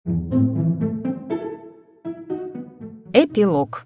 Эпилог.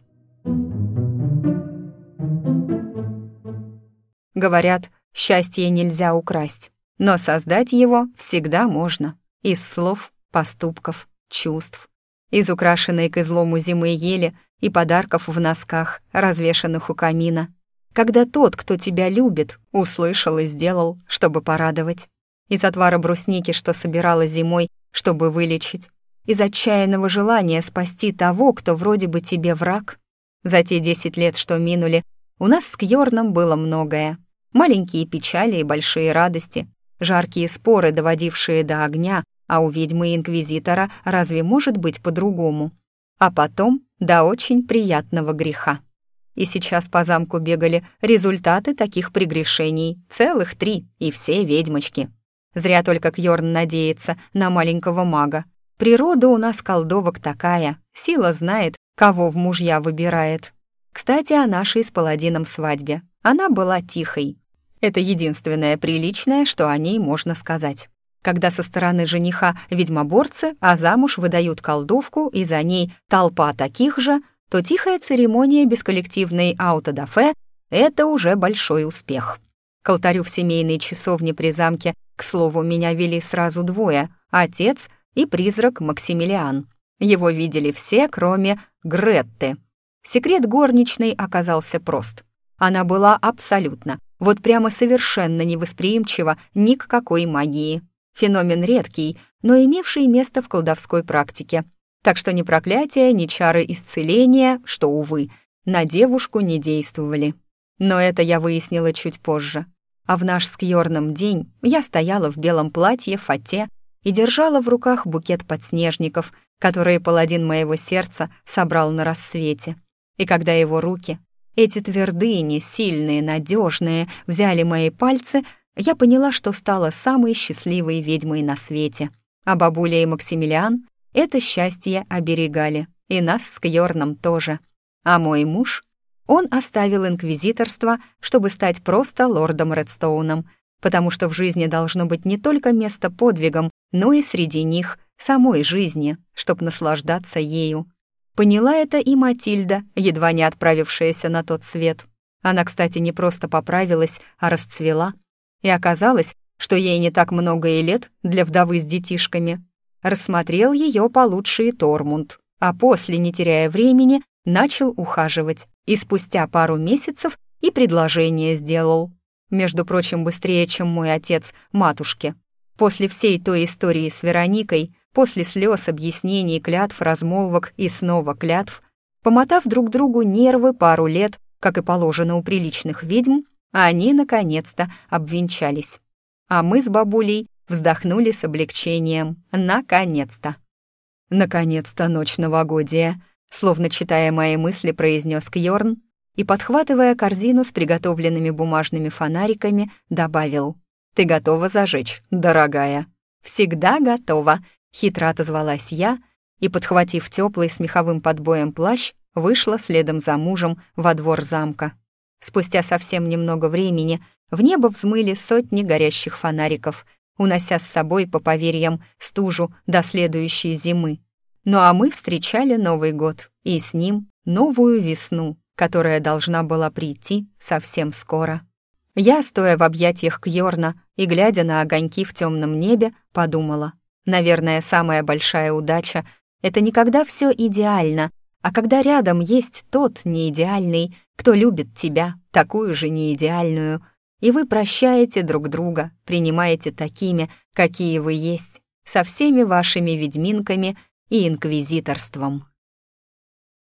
Говорят, счастье нельзя украсть, но создать его всегда можно. Из слов, поступков, чувств. Из украшенной к излому зимы ели и подарков в носках, развешанных у камина. Когда тот, кто тебя любит, услышал и сделал, чтобы порадовать. Из отвара брусники, что собирала зимой, чтобы вылечить. Из отчаянного желания спасти того, кто вроде бы тебе враг. За те 10 лет, что минули, у нас с Кьорном было многое. Маленькие печали и большие радости, жаркие споры, доводившие до огня, а у ведьмы и инквизитора разве может быть по-другому? А потом до очень приятного греха. И сейчас по замку бегали результаты таких прегрешений, целых 3, и все ведьмочки. Зря только Кьорн надеется на маленького мага. Природа у нас колдовок такая, сила знает, кого в мужья выбирает. Кстати, о нашей с паладином свадьбе. Она была тихой. Это единственное приличное, что о ней можно сказать. Когда со стороны жениха ведьмоборцы, а замуж выдают колдовку, и за ней толпа таких же, то тихая церемония без коллективной аутодафе — это уже большой успех. К алтарю в семейной часовне при замке, к слову, меня вели сразу 2 — отец и призрак Максимилиан. Его видели все, кроме Гретты. Секрет горничной оказался прост. Она была абсолютно, вот прямо совершенно невосприимчива ни к какой магии. Феномен редкий, но имевший место в колдовской практике. Так что ни проклятия, ни чары исцеления, что, увы, на девушку не действовали. Но это я выяснила чуть позже. А в наш с Кьорном день я стояла в белом платье, фате, и держала в руках букет подснежников, которые паладин моего сердца собрал на рассвете. И когда его руки, эти твердыни, сильные, надежные, взяли мои пальцы, я поняла, что стала самой счастливой ведьмой на свете. А бабуля и Максимилиан это счастье оберегали, и нас с Кьорном тоже. А мой муж, он оставил инквизиторство, чтобы стать просто лордом Редстоуном, потому что в жизни должно быть не только место подвигам, но и среди них самой жизни, чтоб наслаждаться ею. Поняла это и Матильда, едва не отправившаяся на тот свет. Она, кстати, не просто поправилась, а расцвела. И оказалось, что ей не так много и лет для вдовы с детишками. Рассмотрел ее получше и Тормунд, а после, не теряя времени, начал ухаживать. И спустя пару месяцев и предложение сделал. Между прочим, быстрее, чем мой отец матушке. После всей той истории с Вероникой, после слез, объяснений, клятв, размолвок и снова клятв, помотав друг другу нервы пару лет, как и положено у приличных ведьм, они, наконец-то, обвенчались. А мы с бабулей вздохнули с облегчением. Наконец-то. «Наконец-то ночь новогодия», словно читая мои мысли, произнес Кьорн и, подхватывая корзину с приготовленными бумажными фонариками, добавил: «Ты готова зажечь, дорогая?» «Всегда готова», — хитро отозвалась я и, подхватив теплый с меховым подбоем плащ, вышла следом за мужем во двор замка. Спустя совсем немного времени в небо взмыли сотни горящих фонариков, унося с собой, по поверьям, стужу до следующей зимы. Ну а мы встречали Новый год, и с ним новую весну, которая должна была прийти совсем скоро. Я, стоя в объятиях Кьорна и глядя на огоньки в темном небе, подумала, наверное, самая большая удача — это не когда все идеально, а когда рядом есть тот неидеальный, кто любит тебя, такую же неидеальную, и вы прощаете друг друга, принимаете такими, какие вы есть, со всеми вашими ведьминками и инквизиторством.